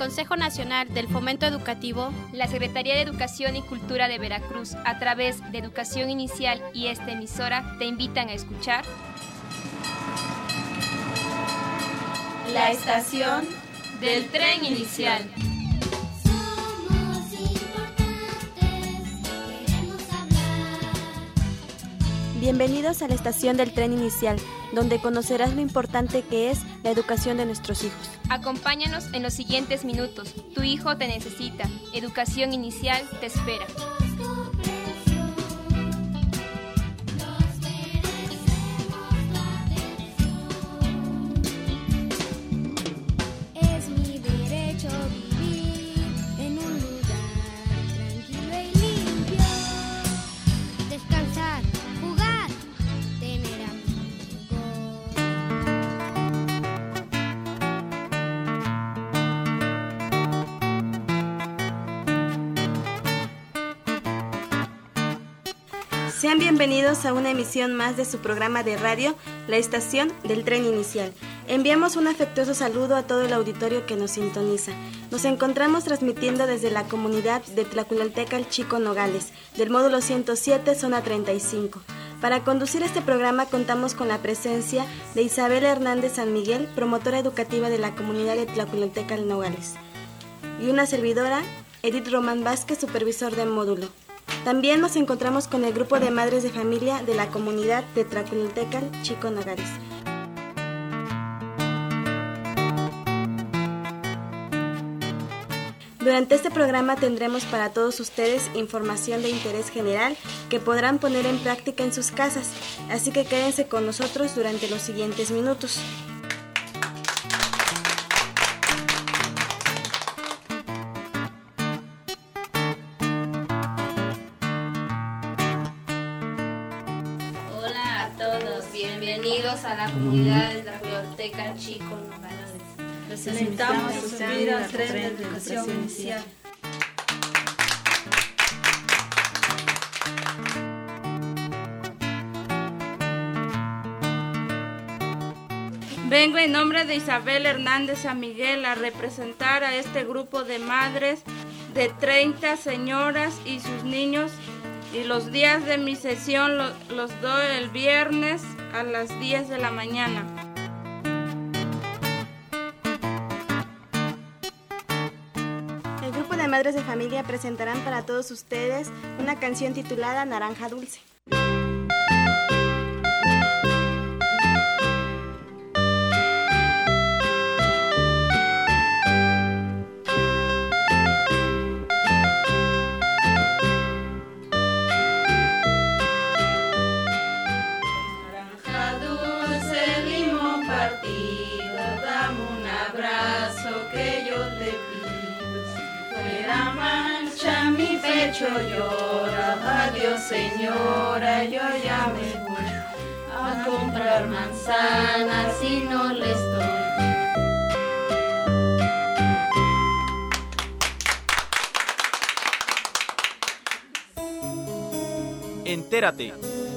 Consejo Nacional del Fomento Educativo, la Secretaría de Educación y Cultura de Veracruz, a través de Educación Inicial y esta emisora, te invitan a escuchar La Estación del Tren Inicial. Bienvenidos a la Estación del Tren Inicial, donde conocerás lo importante que es la educación de nuestros hijos. Acompáñanos en los siguientes minutos. Tu hijo te necesita. Educación Inicial te espera. Es mi derecho vivir en un lugar tranquilo y limpio. Descansar, jugar, tener amigos. Sean bienvenidos a una emisión más de su programa de radio, La Estación del Tren Inicial. Enviamos un afectuoso saludo a todo el auditorio que nos sintoniza. Nos encontramos transmitiendo desde la comunidad de Tlaculaltecatl Chico Nogales, del módulo 107, zona 35. Para conducir este programa contamos con la presencia de Isabel Hernández San Miguel, promotora educativa de la comunidad de Tlaculaltecatl Nogales, y una servidora, Edith Román Vázquez, supervisor de módulo. También nos encontramos con el grupo de madres de familia de la comunidad de Tlaculaltecatl Chico Nogales. Durante este programa tendremos para todos ustedes información de interés general que podrán poner en práctica en sus casas, así que quédense con nosotros durante los siguientes minutos. Hola a todos, bienvenidos a la comunidad de Tlaculaltecatl Chico Nogales. Les invitamos a subir al tren de educación inicial. Vengo en nombre de Isabel Hernández San Miguel a representar a este grupo de madres de 30 señoras y sus niños, y los días de mi sesión los doy el viernes a las 10 de la mañana. El grupo de madres de familia presentarán para todos ustedes una canción titulada Naranja Dulce. Naranja dulce, limón partido, dame un abrazo que yo te pido. Fuera mancha mi pecho llora, adiós señora, yo ya me voy a comprar manzanas y no les doy. Entérate.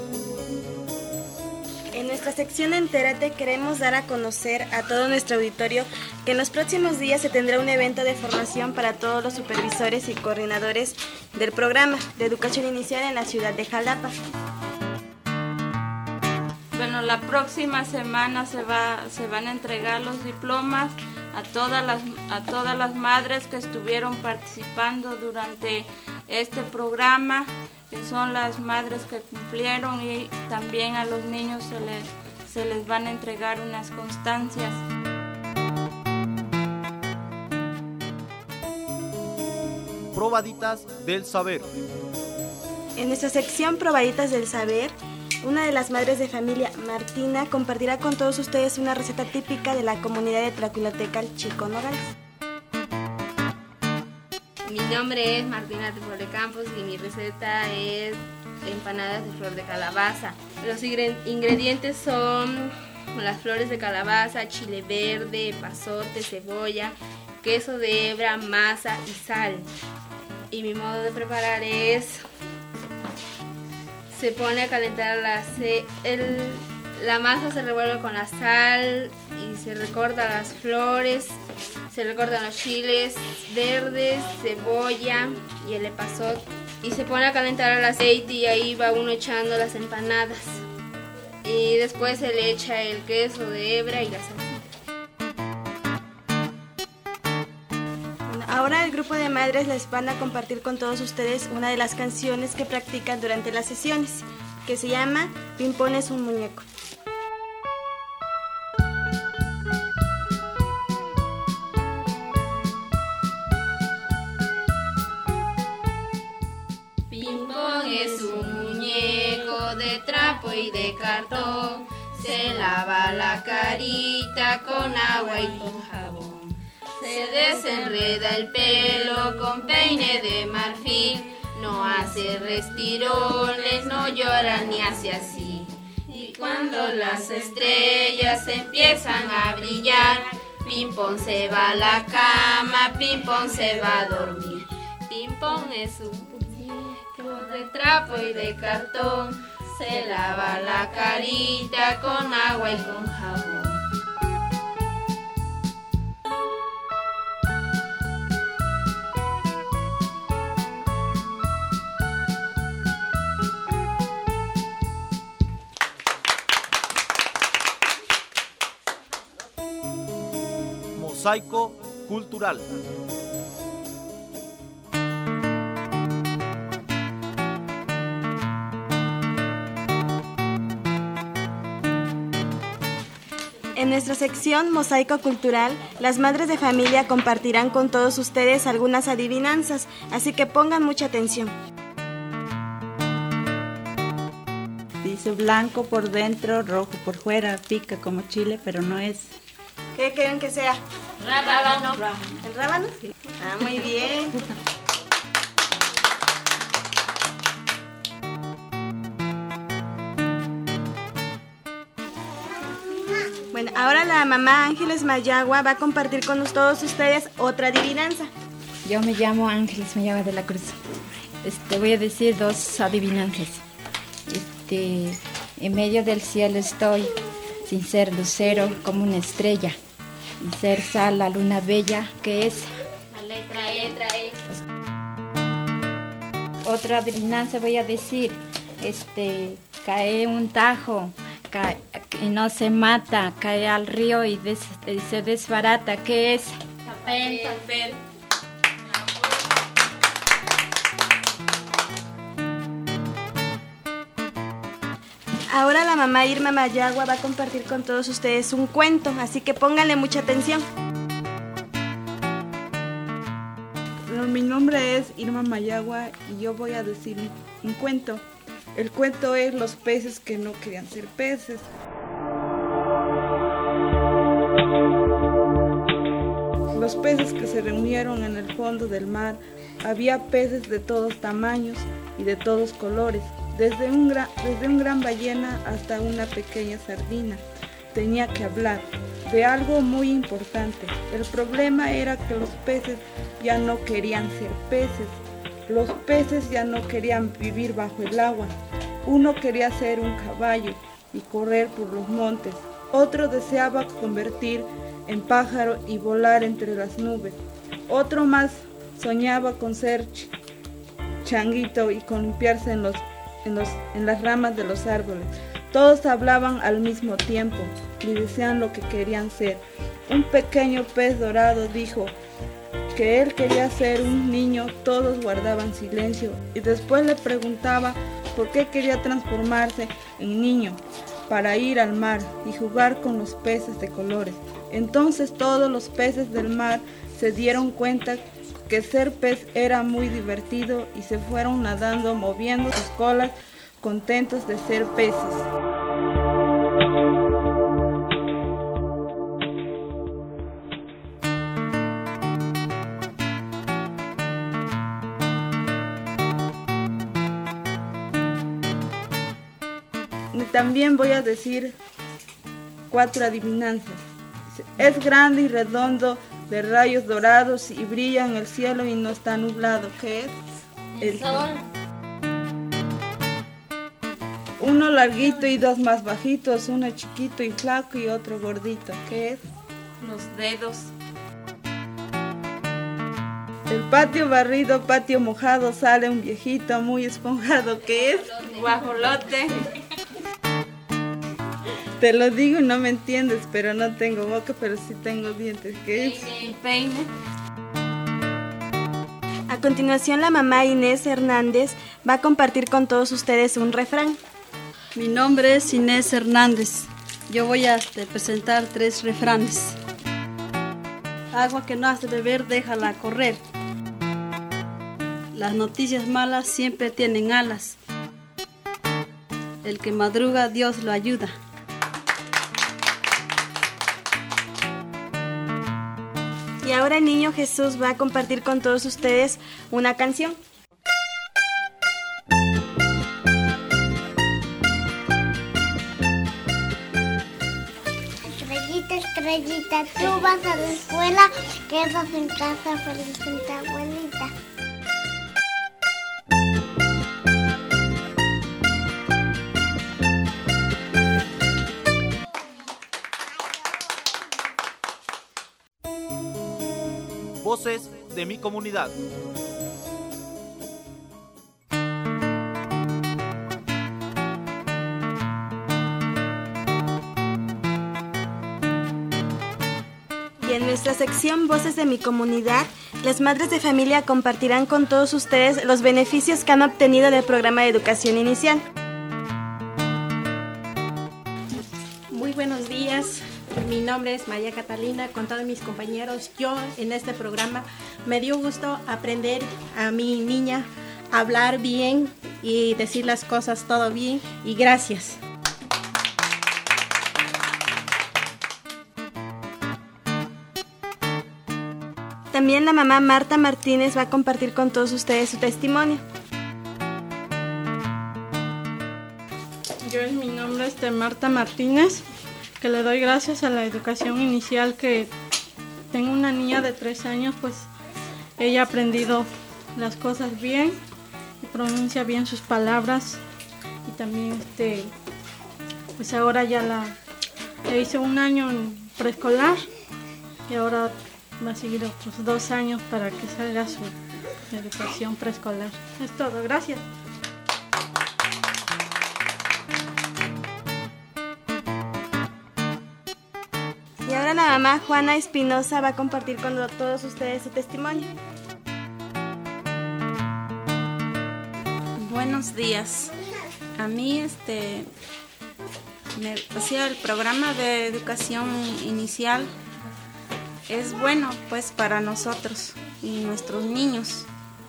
En nuestra sección Entérate queremos dar a conocer a todo nuestro auditorio que en los próximos días se tendrá un evento de formación para todos los supervisores y coordinadores del programa de educación inicial en la ciudad de Jalapa. Bueno, la próxima semana se van a entregar los diplomas a todas las madres que estuvieron participando durante este programa, que son las madres que cumplieron, y también a los niños se les van a entregar unas constancias. Probaditas del saber. En nuestra sección Probaditas del Saber, una de las madres de familia, Martina, compartirá con todos ustedes una receta típica de la comunidad de Tlaculaltecatl Chico Nogales. Mi nombre es Martina de Campos y mi receta es empanadas de flor de calabaza. Los ingredientes son las flores de calabaza, chile verde, epazote, cebolla, queso de hebra, masa y sal. Y mi modo de preparar es: se pone a calentar La masa se revuelve con la sal y se recortan las flores, se recortan los chiles verdes, cebolla y el epazote. Y se pone a calentar el aceite y ahí va uno echando las empanadas. Y después se le echa el queso de hebra y la salsa. Ahora el grupo de madres les van a compartir con todos ustedes una de las canciones que practican durante las sesiones, que se llama Pimpón es un muñeco. Pimpón es un muñeco de trapo y de cartón, se lava la carita con agua y con jabón. Se desenreda el pelo con peine de marfil, no hace restirones, no llora ni hace así. Y cuando las estrellas empiezan a brillar, Pimpón se va a la cama, Pimpón se va a dormir. Pimpón es un muñeco de trapo y de cartón, se lava la carita con agua y con jabón. Mosaico cultural. En nuestra sección Mosaico Cultural, las madres de familia compartirán con todos ustedes algunas adivinanzas, así que pongan mucha atención. Dice blanco por dentro, rojo por fuera, pica como chile, pero no es. ¿Qué creen que sea? Rábano. ¿El rábano? Ah, muy bien. Bueno, ahora la mamá Ángeles Mayagua va a compartir con todos ustedes otra adivinanza. Yo me llamo Ángeles Mayagua de la Cruz. Voy a decir dos adivinanzas. En medio del cielo estoy, sin ser lucero como una estrella, sin ser sal la luna bella, ¿qué es? La letra E. Otra adivinanza voy a decir, cae un tajo, y no se mata, cae al río y se desbarata, ¿qué es? Papel. Ahora la mamá Irma Mayagua va a compartir con todos ustedes un cuento, así que pónganle mucha atención. Mi nombre es Irma Mayagua y yo voy a decir un cuento. El cuento es Los peces que no querían ser peces. Los peces que se reunieron en el fondo del mar, había peces de todos tamaños y de todos colores, desde un gran ballena hasta una pequeña sardina. Tenía que hablar de algo muy importante. El problema era que los peces ya no querían ser peces. Los peces ya no querían vivir bajo el agua. Uno quería ser un caballo y correr por los montes. Otro deseaba convertir en pájaro y volar entre las nubes. Otro más soñaba con ser changuito y columpiarse en las ramas de los árboles. Todos hablaban al mismo tiempo y decían lo que querían ser. Un pequeño pez dorado dijo que él quería ser un niño. Todos guardaban silencio y después le preguntaba por qué quería transformarse en niño, para ir al mar y jugar con los peces de colores. Entonces todos los peces del mar se dieron cuenta que ser pez era muy divertido y se fueron nadando, moviendo sus colas, contentos de ser peces. También voy a decir 4 adivinanzas. Es grande y redondo, de rayos dorados y brilla en el cielo y no está nublado. ¿Qué es? El sol. Uno larguito y dos más bajitos, uno chiquito y flaco y otro gordito. ¿Qué es? Los dedos. Del patio barrido, patio mojado, sale un viejito muy esponjado. ¿Qué es? Guajolote. Te lo digo y no me entiendes, pero no tengo boca, pero sí tengo dientes. ¿Qué es? El peine. A continuación, la mamá Inés Hernández va a compartir con todos ustedes un refrán. Mi nombre es Inés Hernández. Yo voy a presentar 3 refranes. Agua que no has de beber, déjala correr. Las noticias malas siempre tienen alas. El que madruga, Dios lo ayuda. Y ahora el niño Jesús va a compartir con todos ustedes una canción. Estrellita, estrellita, tú vas a la escuela, quedas en casa feliz con tu abuelita. Voces de mi comunidad. Y en nuestra sección Voces de mi comunidad, las madres de familia compartirán con todos ustedes los beneficios que han obtenido del programa de educación inicial. Muy buenos días. Mi nombre es María Catalina, con todos mis compañeros. Yo en este programa me dio gusto aprender a mi niña a hablar bien y decir las cosas todo bien, y gracias. También la mamá Marta Martínez va a compartir con todos ustedes su testimonio. Yo mi nombre es Marta Martínez, que le doy gracias a la educación inicial, que tengo una niña de 3 años, pues ella ha aprendido las cosas bien y pronuncia bien sus palabras, y también pues ahora ya le hice 1 año en preescolar y ahora va a seguir otros 2 años para que salga su educación preescolar. Es todo, gracias. Y ahora la mamá Juana Espinosa va a compartir con todos ustedes su testimonio. Buenos días. A mí el programa de educación inicial es bueno pues para nosotros y nuestros niños.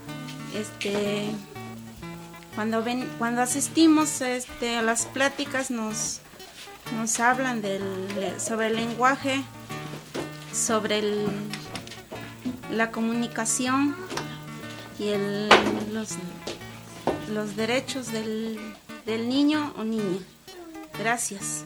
Cuando asistimos a las pláticas nos hablan sobre el lenguaje, sobre la comunicación y los derechos del niño o niña. Gracias.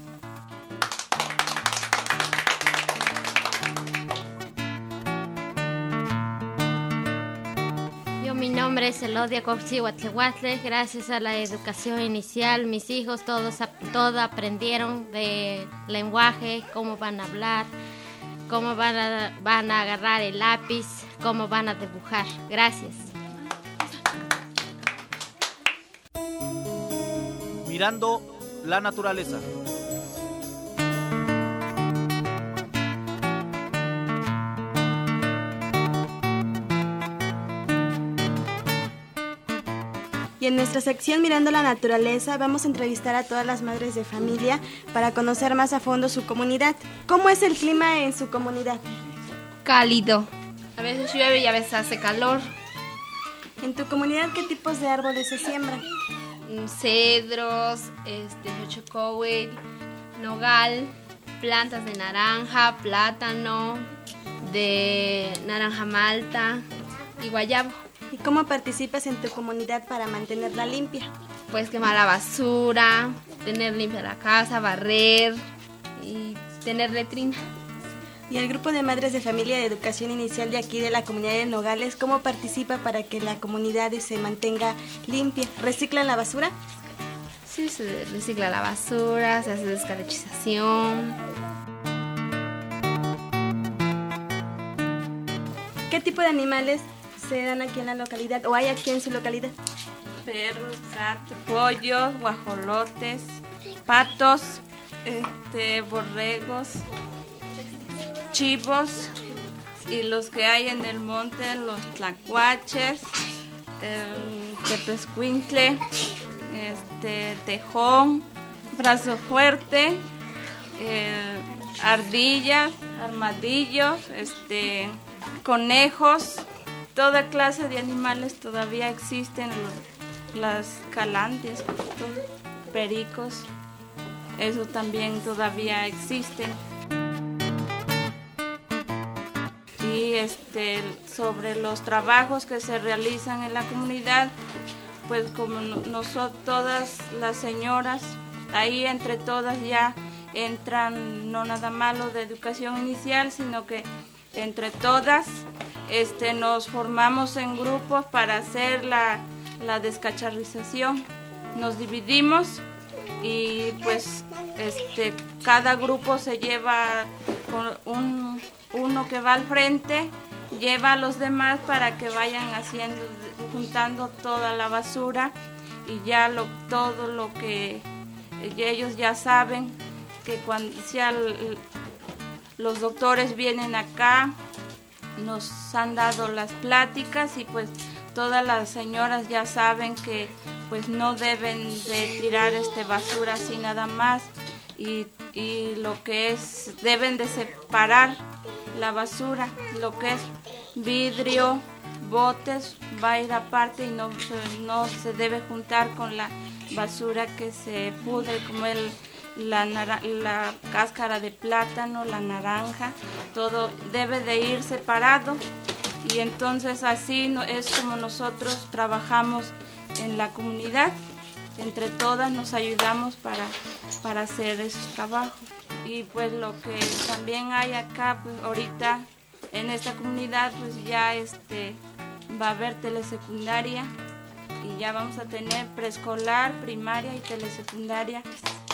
Mi nombre es Elodia Copsihuatlehuatle. Gracias a la educación inicial, mis hijos todos aprendieron de lenguaje, cómo van a hablar, cómo van a agarrar el lápiz, cómo van a dibujar. Gracias. Mirando la naturaleza. Y en nuestra sección Mirando la Naturaleza vamos a entrevistar a todas las madres de familia para conocer más a fondo su comunidad. ¿Cómo es el clima en su comunidad? Cálido. A veces llueve y a veces hace calor. ¿En tu comunidad qué tipos de árboles se siembran? Cedros, xochicóhuil, nogal, plantas de naranja, plátano, de naranja malta y guayabo. ¿Y cómo participas en tu comunidad para mantenerla limpia? Pues quemar la basura, tener limpia la casa, barrer y tener letrina. ¿Y el grupo de madres de familia de educación inicial de aquí de la comunidad de Nogales, cómo participa para que la comunidad se mantenga limpia? ¿Reciclan la basura? Sí, se recicla la basura, se hace descalachización. ¿Qué tipo de animales se dan aquí en la localidad o hay aquí en su localidad? Perros, gatos, pollos, guajolotes, patos, borregos, chivos y los que hay en el monte, los tlacuaches, tepezcuintle, tejón, brazo fuerte, ardillas, armadillos, conejos, toda clase de animales todavía existen, las calandrias, pericos, eso también todavía existen. Y sobre los trabajos que se realizan en la comunidad, pues como nosotros, todas las señoras, ahí entre todas ya entran no nada más lo de educación inicial, sino que entre todas nos formamos en grupos para hacer la descacharrización. Nos dividimos y pues cada grupo se lleva con uno que va al frente, lleva a los demás para que vayan juntando toda la basura y ya todo lo que ellos ya saben, que cuando los doctores vienen acá, nos han dado las pláticas y pues todas las señoras ya saben que pues no deben de tirar basura así nada más y lo que deben de separar la basura, lo que es vidrio, botes, va a ir aparte y no se debe juntar con la basura que se pudre, como la cáscara de plátano, la naranja, todo debe de ir separado y entonces así es como nosotros trabajamos en la comunidad, entre todas nos ayudamos para hacer esos trabajos. Y pues lo que también hay acá, pues ahorita en esta comunidad pues ya va a haber telesecundaria y ya vamos a tener preescolar, primaria y telesecundaria.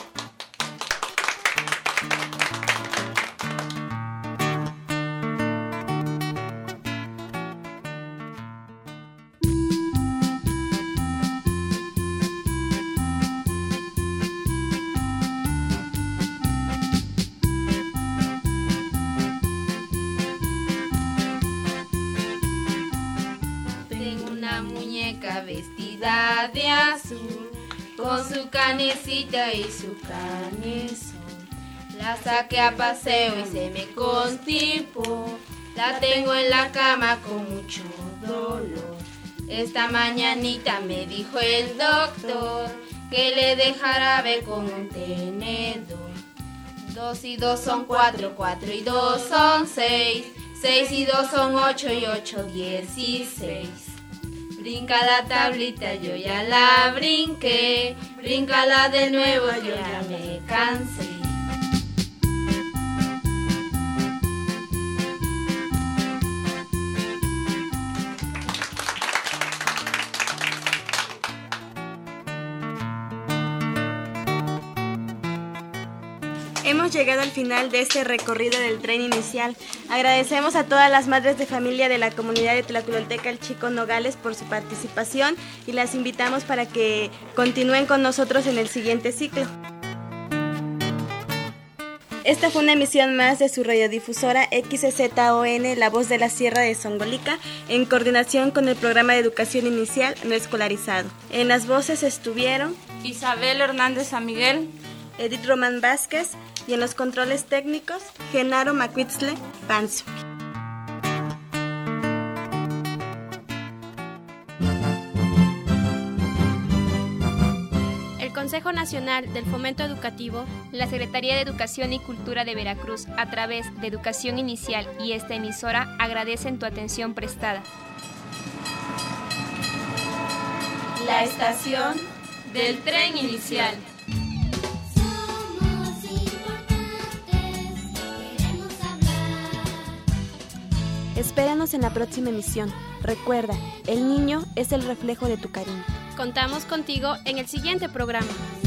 Vestida de azul, con su canecita y su canezón. La saqué a paseo y se me constipó. La tengo en la cama con mucho dolor. Esta mañanita me dijo el doctor que le dé jarabe con un tenedor. 2 y 2 son 4, 4 y 2 son 6, 6 y 2 son 8 y 8, 16. Brinca la tablita, yo ya la brinqué. Bríncala de nuevo, yo ya me cansé. Hemos llegado al final de este recorrido del tren inicial. Agradecemos a todas las madres de familia de la comunidad de Tlaculolteca El Chico Nogales por su participación y las invitamos para que continúen con nosotros en el siguiente ciclo. Esta fue una emisión más de su radiodifusora XZON, La Voz de la Sierra de Zongolica, en coordinación con el programa de educación inicial no escolarizado. En las voces estuvieron Isabel Hernández San Miguel, Edith Román Vázquez y en los controles técnicos, Genaro Macuitzle Panzo. El Consejo Nacional del Fomento Educativo, la Secretaría de Educación y Cultura de Veracruz, a través de Educación Inicial y esta emisora, agradecen tu atención prestada. La estación del tren inicial. Espéranos en la próxima emisión. Recuerda, el niño es el reflejo de tu cariño. Contamos contigo en el siguiente programa.